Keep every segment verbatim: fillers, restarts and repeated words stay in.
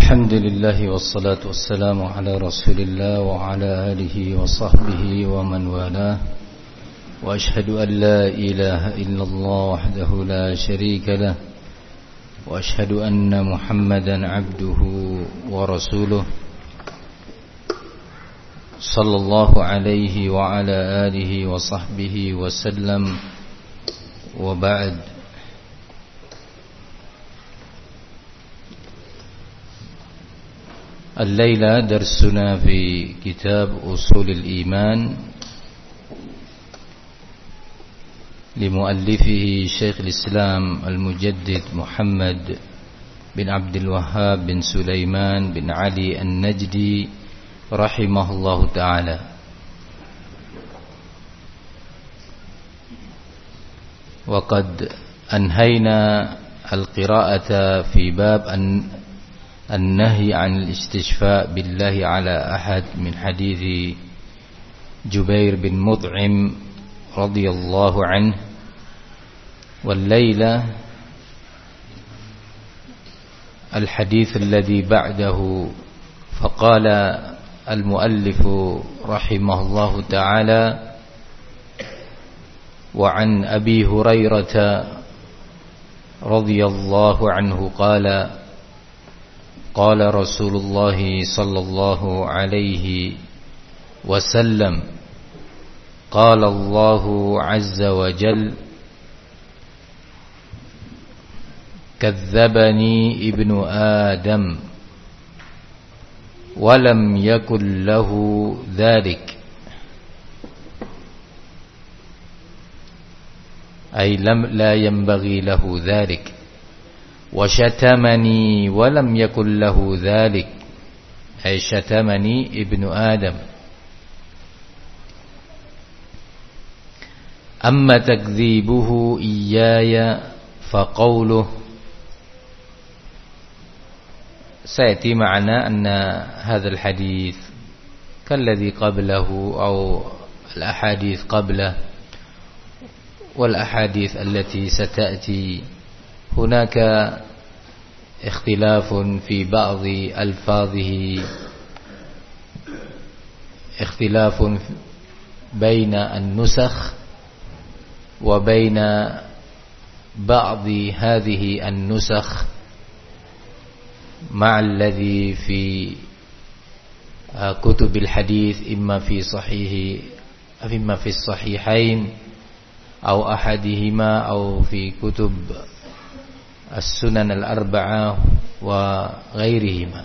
الحمد لله والصلاة والسلام على رسول الله وعلى آله وصحبه ومن والاه وأشهد أن لا إله إلا الله وحده لا شريك له وأشهد أن محمدا عبده ورسوله صلى الله عليه وعلى آله وصحبه وسلم وبعد. الليلة درسنا في كتاب أصول الإيمان لمؤلفه شيخ الإسلام المجدد محمد بن عبد الوهاب بن سليمان بن علي النجدي رحمه الله تعالى. وقد أنهينا القراءة في باب أن النهي عن الاستشفاء بالله على أحد من حديث جبير بن مطعم رضي الله عنه. والليلة الحديث الذي بعده، فقال المؤلف رحمه الله تعالى: وعن أبي هريرة رضي الله عنه قال: قال رسول الله صلى الله عليه وسلم: قال الله عز وجل: كذبني ابن آدم ولم يكن له ذلك، أي لم لا ينبغي له ذلك. وشتمني ولم يكن له ذلك، أي شتمني ابن آدم. أما تكذيبه إياي فقوله. سيأتي معنا أن هذا الحديث كالذي قبله أو الأحاديث قبله والأحاديث التي ستأتي هناك اختلاف في بعض ألفاظه، اختلاف بين النسخ وبين بعض هذه النسخ مع الذي في كتب الحديث، إما في صحيح إما في الصحيحين أو أحدهما أو في كتب السنن الأربعة وغيرهما.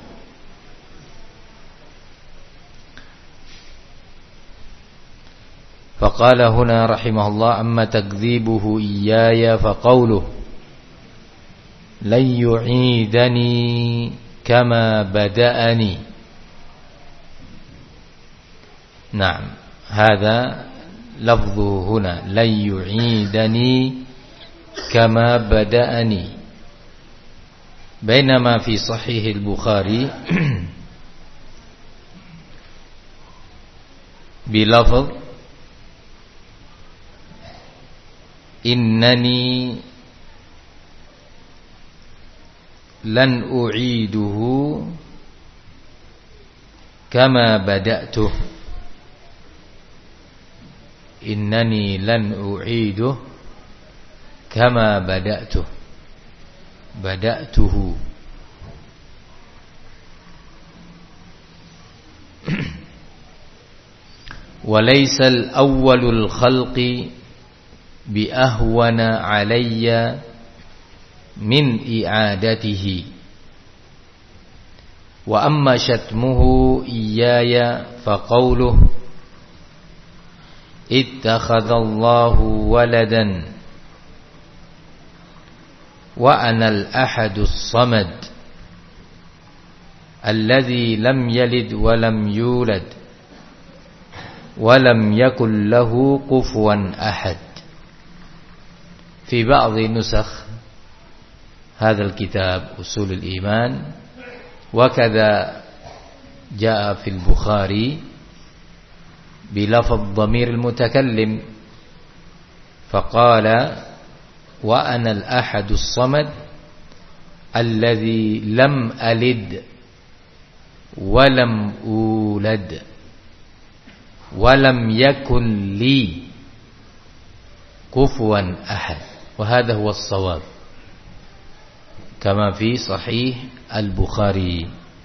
فقال هنا رحمه الله: أما تكذيبه إياي فقوله: لن يعيدني كما بدأني. نعم، هذا لفظه هنا: لن يعيدني كما بدأني. بينما في صحيح البخاري بلفظ: إنني لن أعيده كما بدأته. إنني لن أعيده كما بدأته بدأته وليس الأول الخلق بأهون علي من إعادته. وأما شتمه إياي فقوله: اتخذ الله ولدا وأنا الأحد الصمد الذي لم يلد ولم يولد ولم يكن له كفوا أحد. في بعض نسخ هذا الكتاب أصول الإيمان وكذا جاء في البخاري بلفظ ضمير المتكلم، فقال: وأنا الأحد الصمد الذي لم ألد walam ulad walam yakun li kufuwan ahad. Wa hadha huwa as-shawab kama fi sahih al-Bukhari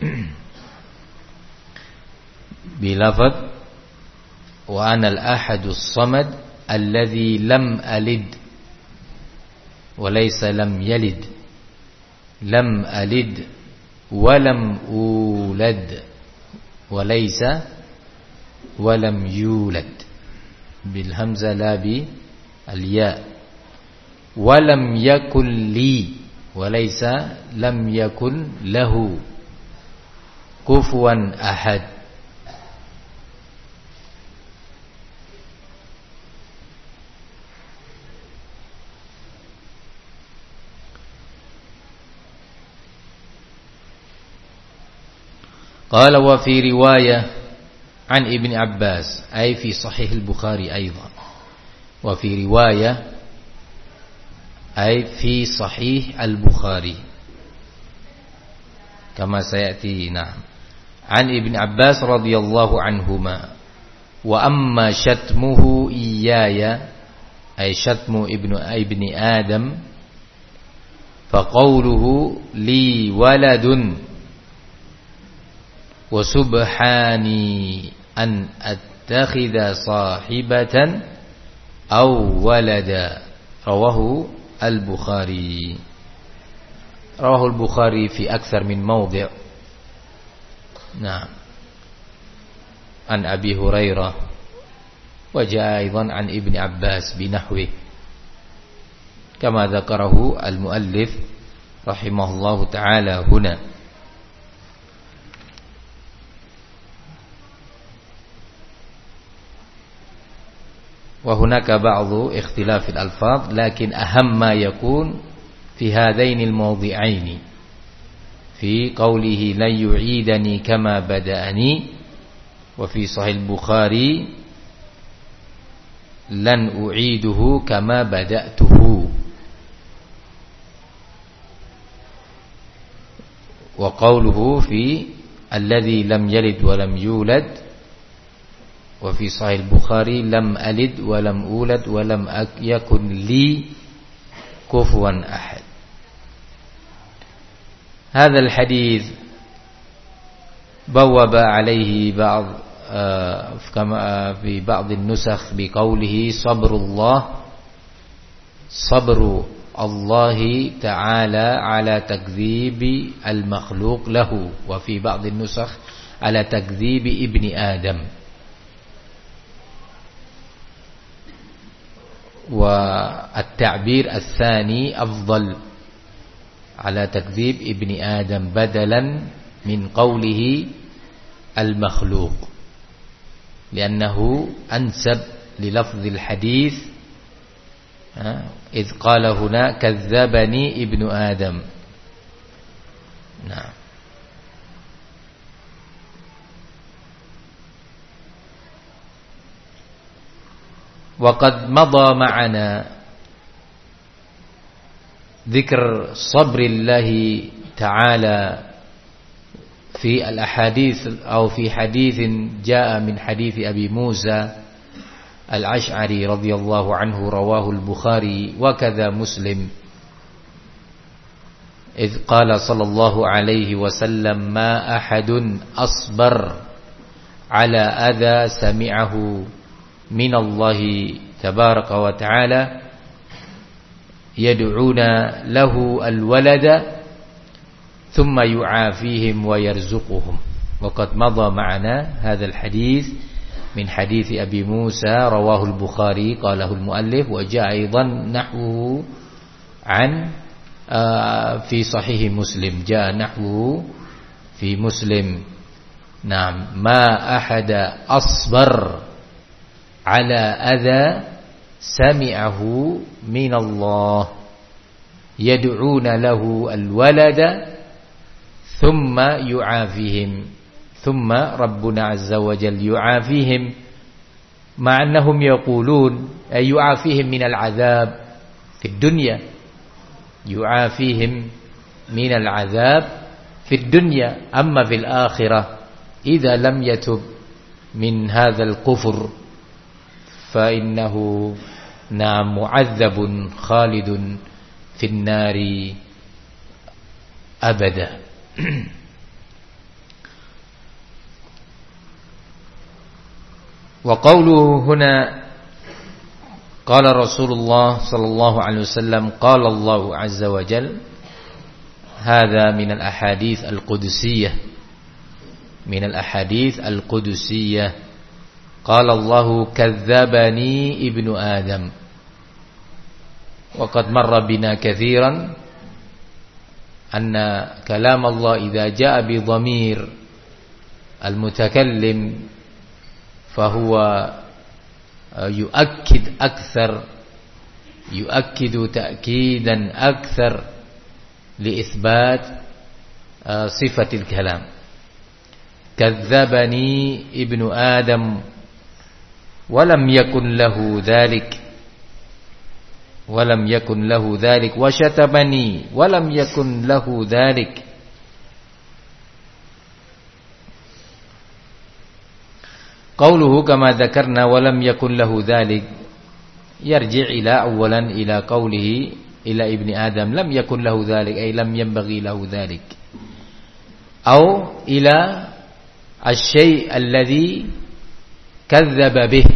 bilafadz wa ana al-ahadus samad alladhi lam alid wa laysa lam yalid lam alid wa lam ulad wa laysa wa lam yulad bil hamzah la bi al ya wa lam yakul li wa laysa lam yakun lahu kufuwan ahad. Qala wa fi riwayah an Ibn Abbas ay fi sahih al-Bukhari aidan. Wa fi riwayah ay fi sahih al-Bukhari kama sayati. Na'am. An Ibn Abbas radhiyallahu anhuma wa amma syatmuhu iyaya ay syatmu ibnu ibni Adam fa qawluhu li waladun wa subhani an attakhidha sahibatan aw walada. Rawahu al-Bukhari. Rawahu al-Bukhari fi akthar min mawdi'. Nah, an Abi Hurairah wa jaa aidan an Ibni Abbas binahwi kama dzakarahu al-muallif rahimahullahu ta'ala huna. وهناك بعض اختلاف الألفاظ لكن أهم ما يكون في هذين الموضعين في قوله لن يعيدني كما بدأني وفي صحيح البخاري لن أعيده كما بدأته. وقوله في الذي لم يلد ولم يولد wa fi sahih Bukhari lam alid wa lam ulad wa lam yakun li kufuwan ahad. Hadha al-hadith bawwaba alayhi ba'd kama fi ba'd an-nusakh bi qawlihi sabrullah sabru Allah ta'ala ala takdzibi al-makhluq lahu wa fi ba'd an-nusakh ala takdzibi ibni Adam. والتعبير الثاني أفضل على تكذيب ابن آدم بدلا من قوله المخلوق لأنه أنسب للفظ الحديث إذ قال هنا كذبني ابن آدم. نعم. وقد مضى معنا ذكر صبر الله تعالى في الأحاديث أو في حديث جاء من حديث أبي موسى الأشعري رضي الله عنه رواه البخاري وكذا مسلم إذ قال صلى الله عليه وسلم ما أحد أصبر على أذى سمعه من الله تبارك وتعالى يدعون له الولد ثم يعافيهم ويرزقهم. وقد مضى معنا هذا الحديث من حديث أبي موسى رواه البخاري قاله المؤلف وجاء أيضا نحوه عن في صحيح مسلم جاء نحوه في مسلم. نعم. ما أحد أصبر على أذى سمعه من الله يدعون له الولد ثم يعافيهم ثم ربنا عز وجل يعافيهم مع أنهم يقولون أي يعافيهم من العذاب في الدنيا يعافيهم من العذاب في الدنيا أما في الآخرة idza lam yatub min hadzal kufur fa innahu na mu'adzabun khalidun fin nari abada. Wa qawluhu huna qala Rasulullah sallallahu alaihi wasallam qala Allah azza wa jalla hadza min al-ahadits al-qudusiyyah min al-ahadits al-qudusiyyah qala Allah kadzdzabani ibnu Adam wa qad marra bina katsiran anna kalam Allah idza jaa bi dhamir al-mutakallim فهو يؤكد أكثر يؤكد تأكيدا أكثر لإثبات صفة الكلام. كذبني ابن آدم ولم يكن له ذلك ولم يكن له ذلك وشتمني ولم يكن له ذلك. قوله كما ذكرنا ولم يكن له ذلك يرجع إلى أولا إلى قوله إلى ابن آدم لم يكن له ذلك أي لم ينبغي له ذلك أو إلى الشيء الذي كذب به.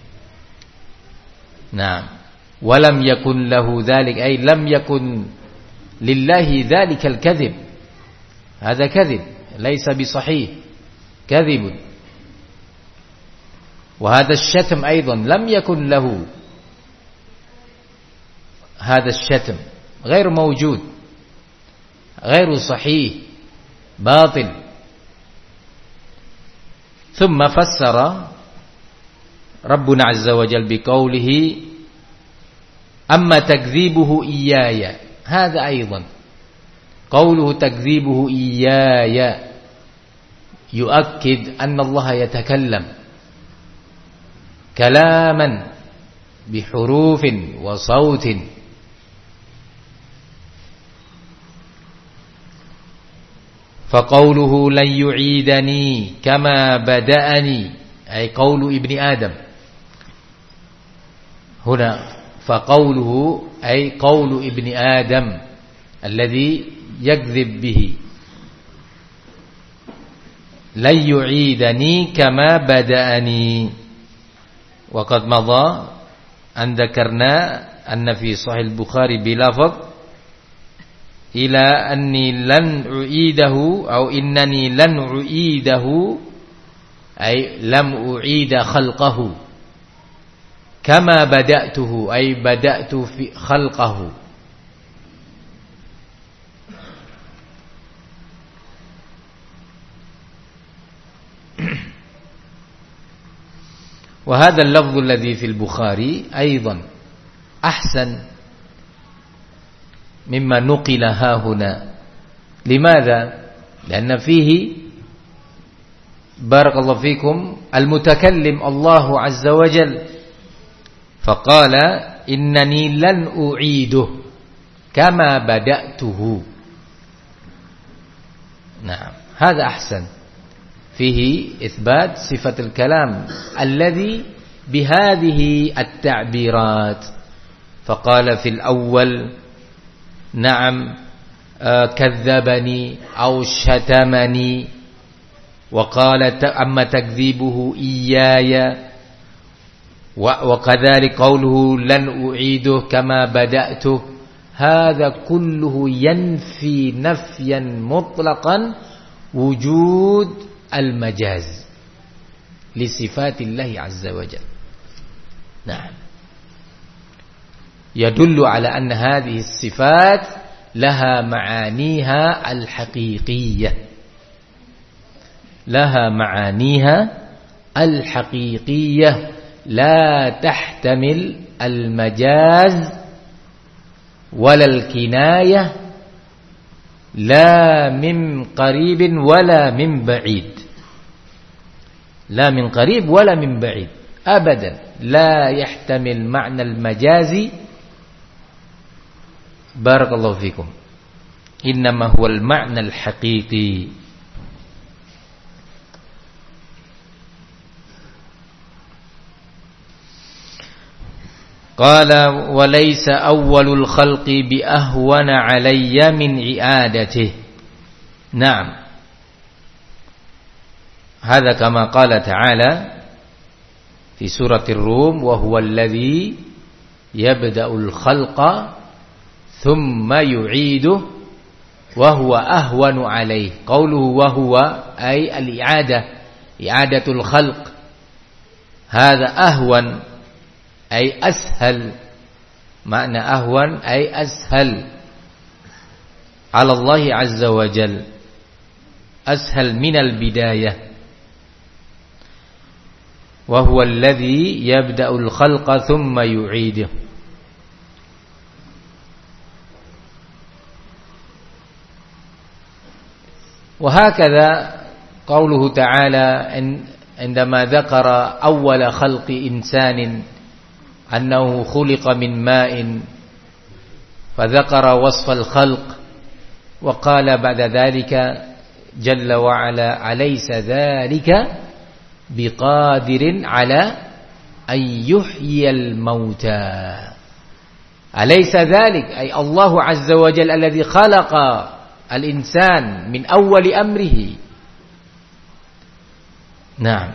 نعم ولم يكن له ذلك أي لم يكن لله ذلك الكذب. هذا كذب ليس بصحيح كذب. وهذا الشتم أيضا لم يكن له هذا الشتم غير موجود غير صحيح باطل. ثم فسر ربنا عز وجل بقوله أما تكذيبه إياي هذا أيضا قوله تكذيبه إياي يؤكد أن الله يتكلم كلاما بحروف وصوت. فقوله لن يعيدني كما بدأني أي قول ابن آدم هنا فقوله أي قول ابن آدم الذي يكذب به لن يعيدني كما بدأني. وقد مضى أن ذكرنا أن في صحيح البخاري بلفظ إلى أني لن أعيده أو إنني لن أعيده أي لم أعيد خلقه كما بدأته أي بدأت في خلقه. وهذا اللفظ الذي في البخاري أيضا أحسن مما نقل ها هنا. لماذا؟ لأن فيه بارك الله فيكم المتكلم الله عز وجل فقال إنني لن أعيده كما بدأته. نعم هذا أحسن فيه إثبات صفة الكلام الذي بهذه التعبيرات. فقال في الأول نعم آه كذبني أو شتمني وقال أما تكذيبه إياي وكذلك قوله لن أعيده كما بدأته. هذا كله ينفي نفيا مطلقا وجود المجاز لصفات الله عز وجل. نعم يدل على أن هذه الصفات لها معانيها الحقيقية لها معانيها الحقيقية لا تحتمل المجاز ولا الكناية لا من قريب ولا من بعيد لا من قريب ولا من بعيد أبدا لا يحتمل معنى المجاز. بارك الله فيكم. إنما هو المعنى الحقيقي. Qala wa laysa awwalul khalqi bi ahwana alayya min i'adatihi. Naam. Hadza kama qala ta'ala fi suratir Rum wa huwa alladhi yabda'ul khalqa thumma yu'iduhu wa huwa ahwanu alayhi. Qauluhu wa huwa ay al-i'adah, i'adatul khalq. Hadza ahwan ay ashal. Makna ahwan ay ashal ala Allah azza wa jal, ashal min al-bidayah. Wa huwa alladhi yabda'ul khalqa thumma yu'iduhu. Wa hakadha qauluhu ta'ala عندما ذكر أول خلق إنسان أنه خلق من ماء فذكر وصف الخلق وقال بعد ذلك جل وعلا أليس ذلك بقادر على أن يحيي الموتى. أليس ذلك أي الله عز وجل الذي خلق الإنسان من أول أمره نعم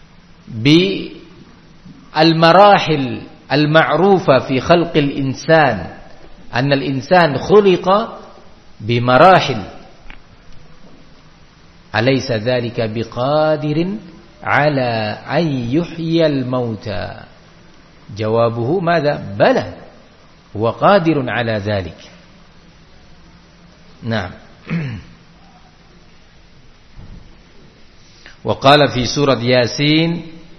بالمراحل المعروفة في خلق الإنسان أن الإنسان خلق بمراحل. أليس ذلك بقادر على أن يحيي الموتى. جوابه ماذا؟ بلى هو قادر على ذلك. نعم. وقال في سورة ياسين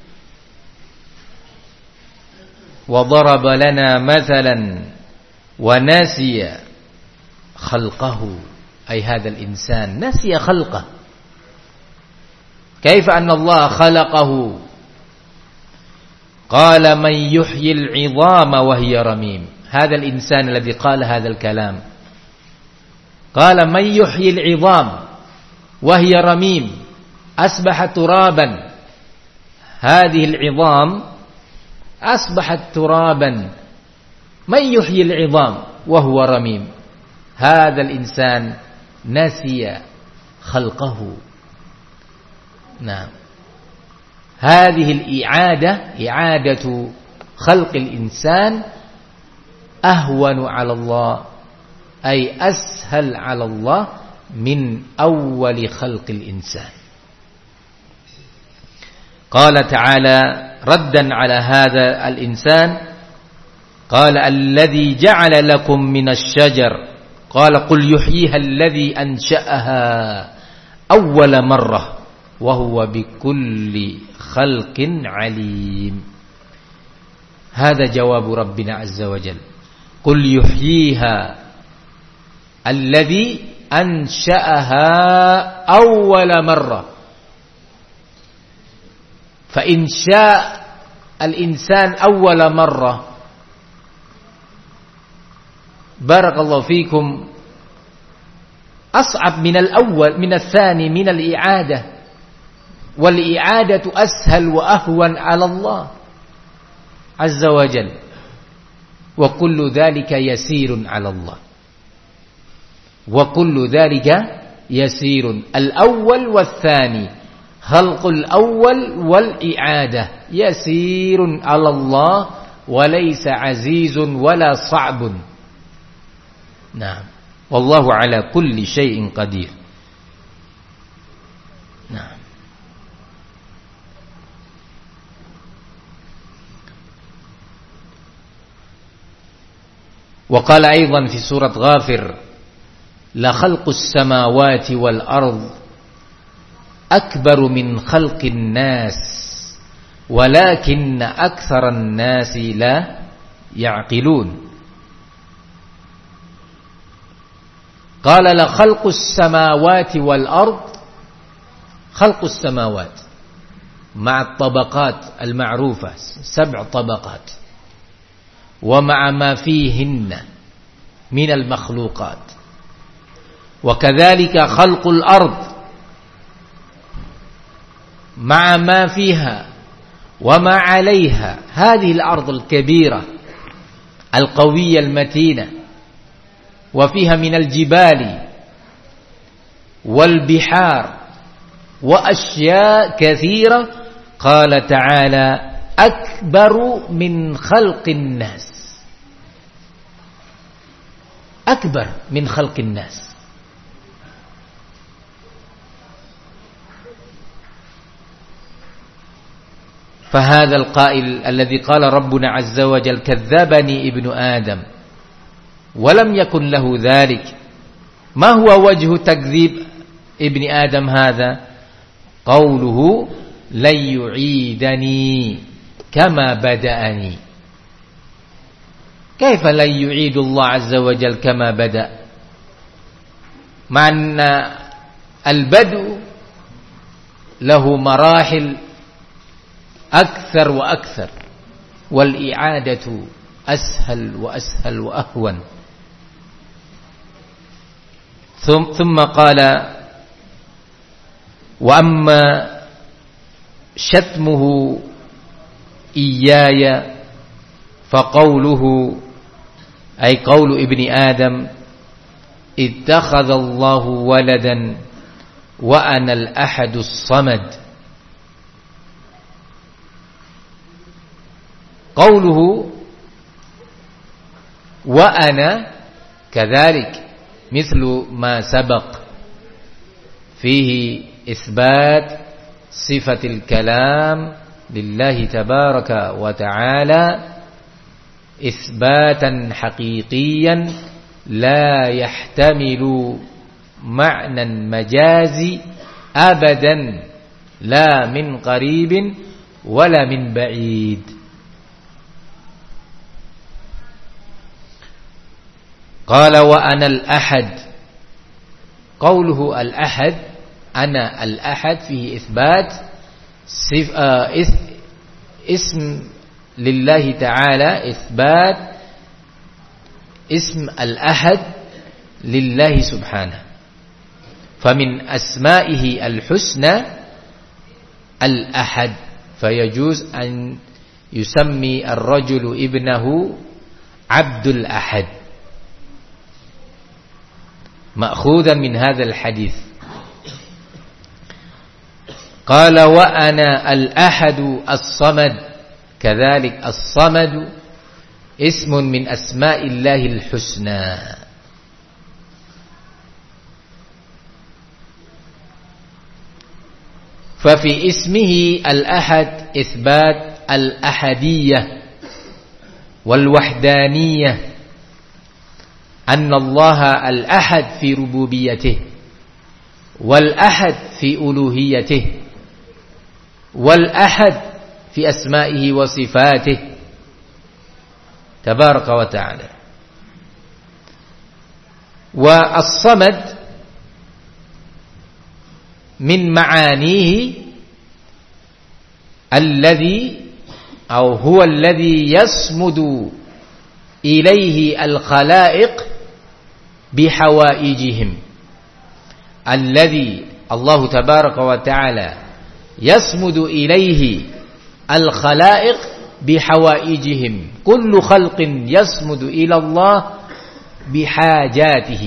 وضرب لنا مثلا ونسي خلقه أي هذا الإنسان نسي خلقه. كيف أن الله خلقه؟ قال من يحيي العظام وهي رميم. هذا الإنسان الذي قال هذا الكلام قال من يحيي العظام وهي رميم أصبحت ترابا. هذه العظام أصبحت ترابا. من يحيي العظام وهو رميم؟ هذا الإنسان نسي خلقه. نعم. هذه الإعادة إعادة خلق الإنسان أهون على الله أي أسهل على الله من أول خلق الإنسان. قال تعالى ردا على هذا الإنسان قال الذي جعل لكم من الشجر قال قل يحييها الذي أنشأها أول مرة وهو بكل خلق عليم. هذا جواب ربنا عز وجل قل يحييها الذي أنشأها أول مرة. فإن شاء الإنسان أول مرة بارك الله فيكم أصعب من الأول من الثاني من الإعادة. والإعادة أسهل وأهون على الله عز وجل وكل ذلك يسير على الله. وكل ذلك يسير. الأول والثاني خلق الأول والإعادة يسير على الله وليس عزيز ولا صعب. نعم. والله على كل شيء قدير. نعم. وقال أيضا في سورة غافر لخلق السماوات والأرض أكبر من خلق الناس ولكن أكثر الناس لا يعقلون. قال لخلق السماوات والأرض خلق السماوات مع الطبقات المعروفة سبع طبقات ومع ما فيهن من المخلوقات وكذلك خلق الأرض مع ما فيها وما عليها. هذه الأرض الكبيرة al-qawiyya al-matina wa fiha min al-jibali wal bihar wa asya' katsira qala ta'ala akbaru min khalqin nas akbar min khalqin nas. فهذا القائل الذي قال ربنا عز وجل كذبني ابن آدم ولم يكن له ذلك ما هو وجه تكذيب ابن آدم هذا قوله لن يعيدني كما بدأني. كيف لن يعيد الله عز وجل كما بدأ مع أن البدء له مراحل أكثر وأكثر والإعادة أسهل وأسهل وأهون. ثم قال وأما شتمه إياي فقوله أي قول ابن آدم اتخذ الله ولدا وأنا الأحد الصمد. قوله وأنا كذلك مثل ما سبق فيه إثبات صفة الكلام لله تبارك وتعالى إثباتا حقيقيا لا يحتمل معنى مجازي أبدا لا من قريب ولا من بعيد. قال وأنا الأحد. قوله الأحد أنا الأحد فيه إثبات اسم لله تعالى إثبات اسم الأحد لله سبحانه فمن أسمائه الحسنى الأحد فيجوز أن يسمي الرجل ابنه عبد الأحد مأخوذا من هذا الحديث. قال وأنا الأحد الصمد كذلك الصمد اسم من أسماء الله الحسنى. ففي اسمه الأحد إثبات الأحدية والوحدانية أن الله الأحد في ربوبيته والأحد في ألوهيته والأحد في أسمائه وصفاته تبارك وتعالى. والصمد من معانيه الذي أو هو الذي يصمد إليه الخلائق بحوائجهم الذي الله تبارك وتعالى يصمد إليه الخلائق بحوائجهم كل خلق يصمد إلى الله بحاجاته.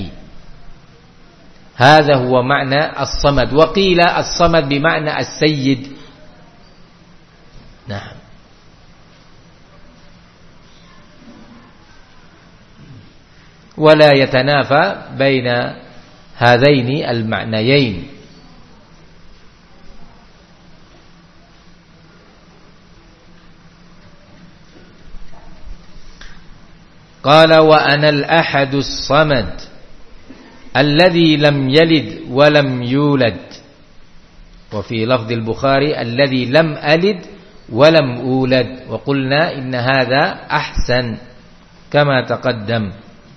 هذا هو معنى الصمد. وقيل الصمد بمعنى السيد. نعم. ولا يتنافى بين هذين المعنيين. قال وأنا الأحد الصمد الذي لم يلد ولم يولد. وفي لفظ البخاري الذي لم ألد ولم أولد. وقلنا إن هذا أحسن كما تقدم.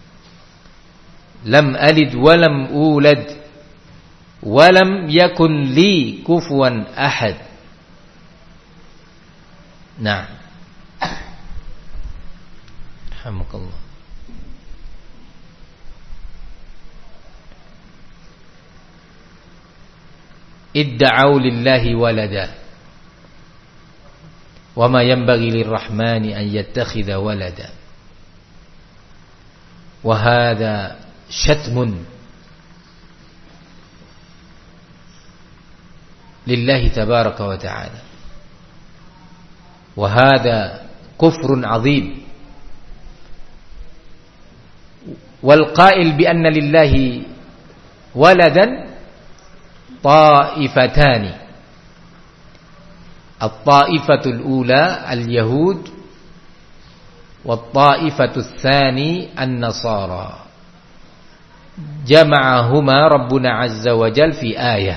لم ألد ولم أولد ولم يكن لي كفوا أحد. نعم. رحمك الله. ادعوا لله ولدا وما ينبغي للرحمن أن يتخذ ولدا. wa hadha syatmun lillahi tabaraka wa ta'ala, wa hadha kufrun 'azim. Wal qa'il bi anna lillahi waladan ta'ifatani. At-ta'ifatul ula al-yahud wat-ta'ifatul tsani an-nasara. Jama'ahuma Rabbuna 'azza wa jalla fi ayah.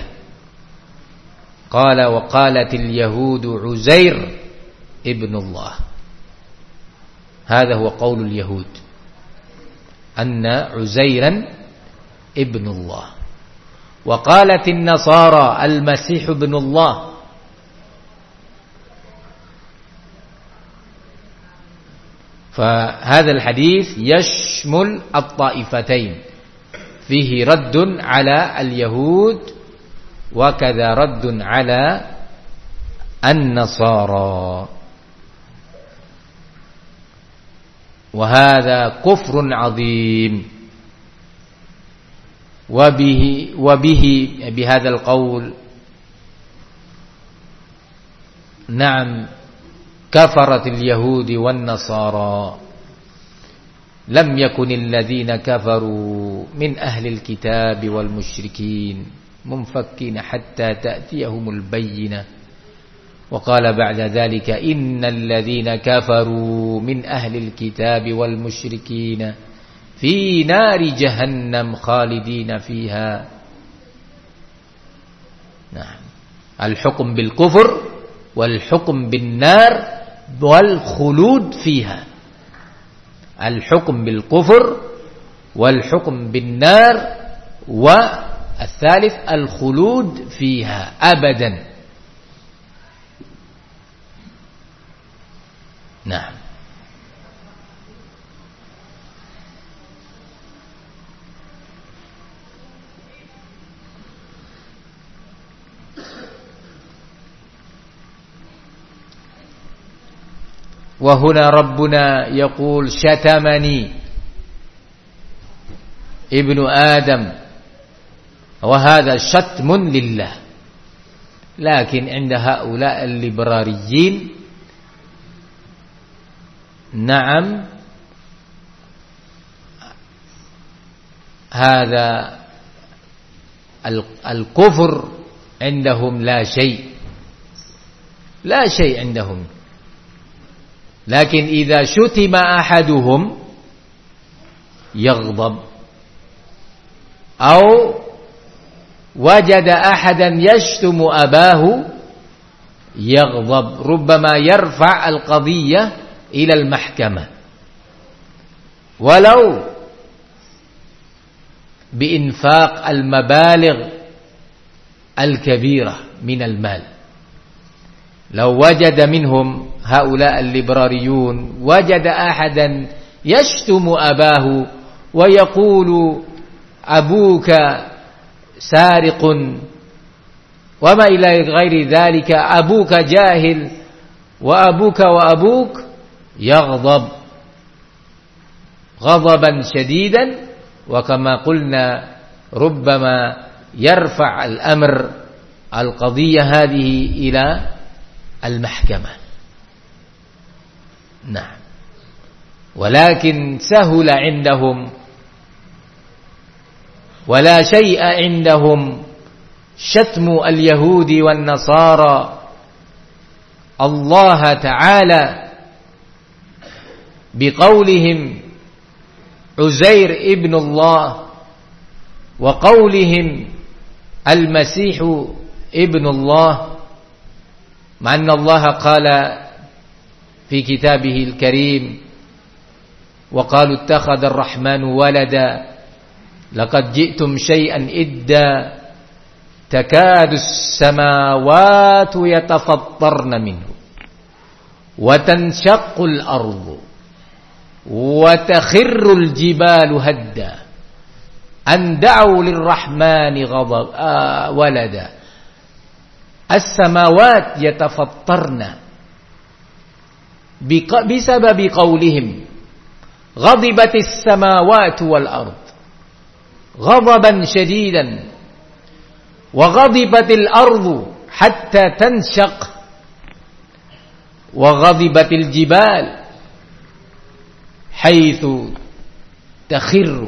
Qala wa qalatil yahudu Uzair ibnullah. Hadha huwa qaulul yahud. Anna Uzairan ibnullah. Wa qalatin nasara al-masih ibnullah. فهذا الحديث يشمل الطائفتين، فيه رد على اليهود وكذا رد على النصارى، وهذا كفر عظيم. وبه وبه بهذا القول نعم كفرت اليهود والنصارى. لم يكن الذين كفروا من أهل الكتاب والمشركين منفكين حتى تأتيهم البينة. وقال بعد ذلك إن الذين كفروا من أهل الكتاب والمشركين في نار جهنم خالدين فيها. نعم. الحكم بالكفر والحكم بالنار والخلود فيها. الحكم بالكفر والحكم بالنار والثالث الخلود فيها أبدا. نعم. وهنا ربنا يقول شتمني ابن آدم، وهذا شتم لله. لكن عند هؤلاء الليبراريين نعم هذا الكفر عندهم لا شيء، لا شيء عندهم. لكن إذا شتم أحدهم يغضب، أو وجد أحدا يشتم أباه يغضب، ربما يرفع القضية إلى المحكمة ولو بإنفاق المبالغ الكبيرة من المال. لو وجد منهم هؤلاء الليبراريون وجد أحدا يشتم أباه ويقول أبوك سارق وما إلى غير ذلك، أبوك جاهل وأبوك وأبوك، يغضب غضبا شديدا، وكما قلنا ربما يرفع الأمر القضية هذه إلى المحكمة. نعم. ولكن سهل عندهم ولا شيء عندهم شتم اليهود والنصارى الله تعالى بقولهم عزير ابن الله وقولهم المسيح ابن الله، مع أن الله قال في كتابه الكريم وقالوا اتخذ الرحمن ولدا لقد جئتم شيئا إدا تكاد السماوات يتفطرن منه وتنشق الأرض وتخر الجبال هدا أن دعوا للرحمن غضب آه ولدا. السماوات يتفطرن بسبب قولهم ghadibatis samawati wal ard ghadaban shadidan wa ghadibatil ardu hatta tanshaq wa ghadibatil jibal haitsu takhirru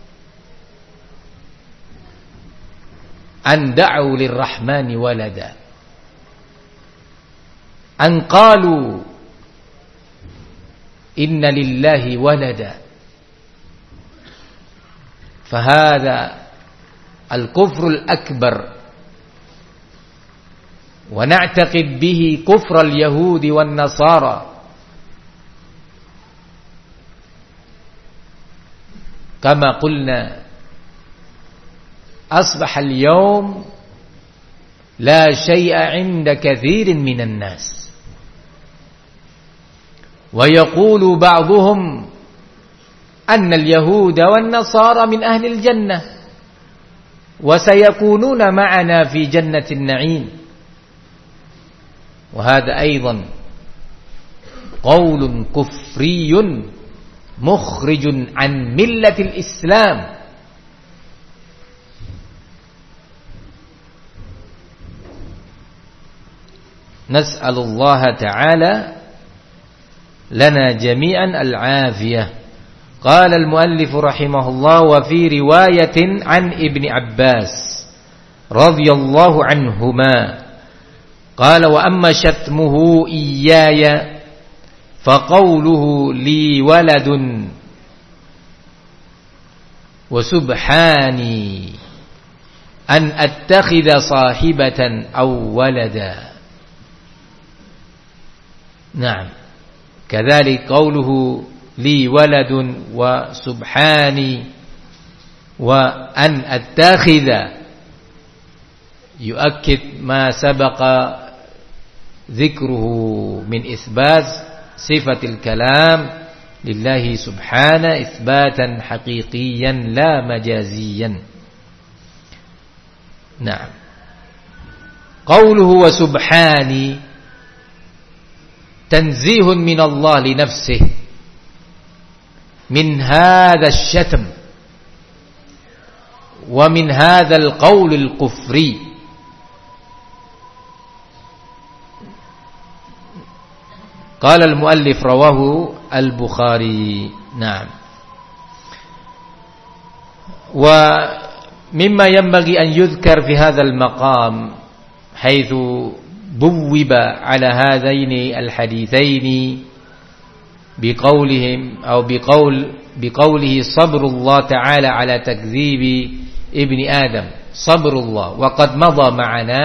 an da'u lirrahmani walada an qalu inna lillahi walada fahadha al-kufru al-akbar wa na'taqid bihi kufra al-yahudi wan-nasara kama qulna asbaha al-yawm la shay'a 'inda kathirin minan nas ويقول بعضهم أن اليهود والنصارى من أهل الجنة وسيكونون معنا في جنة النعيم وهذا أيضا قول كفري مخرج عن ملة الإسلام نسأل الله تعالى لنا جميعا العافية. قال المؤلف رحمه الله وفي رواية عن ابن عباس رضي الله عنهما قال وأما شتمه إياي فقوله لي ولد وسبحاني أن أتخذ صاحبة أو ولدا. نعم كذلك قوله لي ولد وسبحاني وأن أتخذ يؤكد ما سبق ذكره من إثبات صفة الكلام لله سبحانه إثباتا حقيقيا لا مجازيا. نعم قوله وسبحاني تنزيه من الله لنفسه من هذا الشتم ومن هذا القول الكفري. قال المؤلف رواه البخاري. نعم ومما ينبغي أن يذكر في هذا المقام حيث بوب على هذين الحديثين بقولهم أو بقول بقوله صبر الله تعالى على تكذيب ابن آدم صبر الله. وقد مضى معنا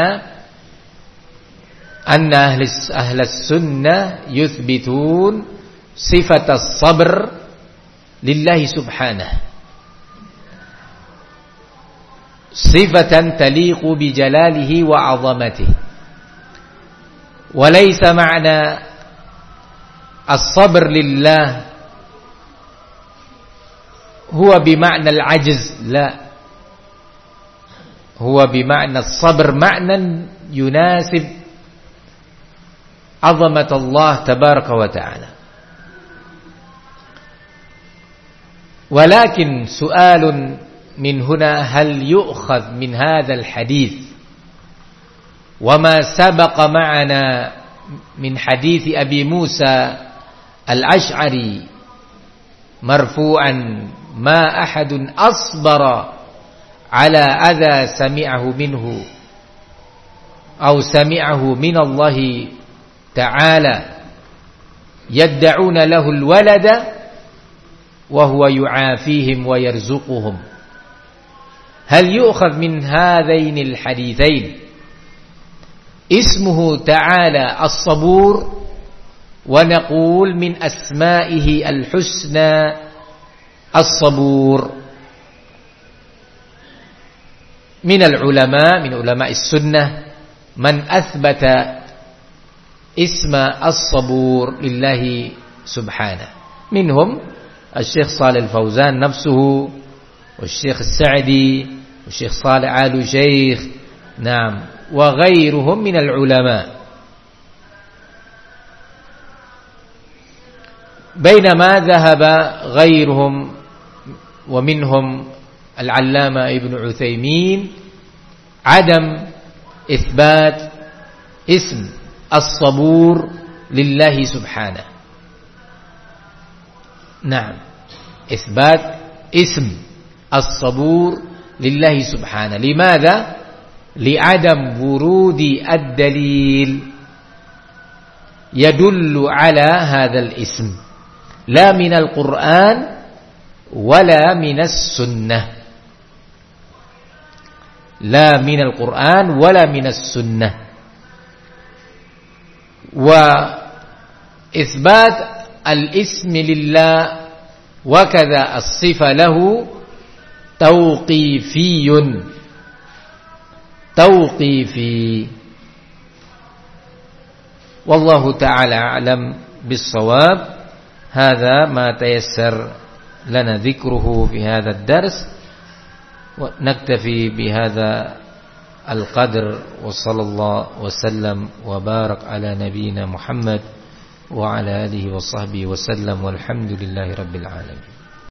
أن أهل أهل السنة يثبتون صفة الصبر لله سبحانه صفة تليق بجلاله وعظمته وليس معنى الصبر لله هو بمعنى العجز، لا، هو بمعنى الصبر معنى يناسب عظمة الله تبارك وتعالى. ولكن سؤال من هنا هل يؤخذ من هذا الحديث وما سبق معنا من حديث أبي موسى الأشعري مرفوعا ما أحد أصبر على أذى سمعه منه أو سمعه من الله تعالى يدعون له الولد وهو يعافيهم ويرزقهم. هل يؤخذ من هذين الحديثين اسمه تعالى الصبور ونقول من أسمائه الحسنى الصبور؟ من العلماء من علماء السنة من أثبت اسم الصبور لله سبحانه، منهم الشيخ صالح الفوزان نفسه والشيخ السعدي والشيخ صالح آل شيخ، نعم، وغيرهم من العلماء. bainama dhahaba ghairuhum wa minhum al-allama Ibnu Utsaimin adam itsbat ism as-sabur lillahi subhanahu. Naam, itsbat ism as-sabur lillahi subhanahu. Limadha? Li'adam wurudi ad-dalil yadullu ala hadzal ism la minal Qur'an wala minas sunnah. La minal Qur'an wala minas sunnah. Wa isbat al-ismi lillah wa kadha as-sifa lahu tawqifiyun. Tawqifi. Wallahu ta'ala a'lam bis-shawab. Hadza ma tayassar lana dzikruhu fi hadha ad-dars. Wa naktafi bi hadza al-qadr wa sallallahu wa sallam wa barak ala nabiyyina Muhammad wa ala alihi wa sahbihi wa sallam walhamdulillahi rabbil alamin.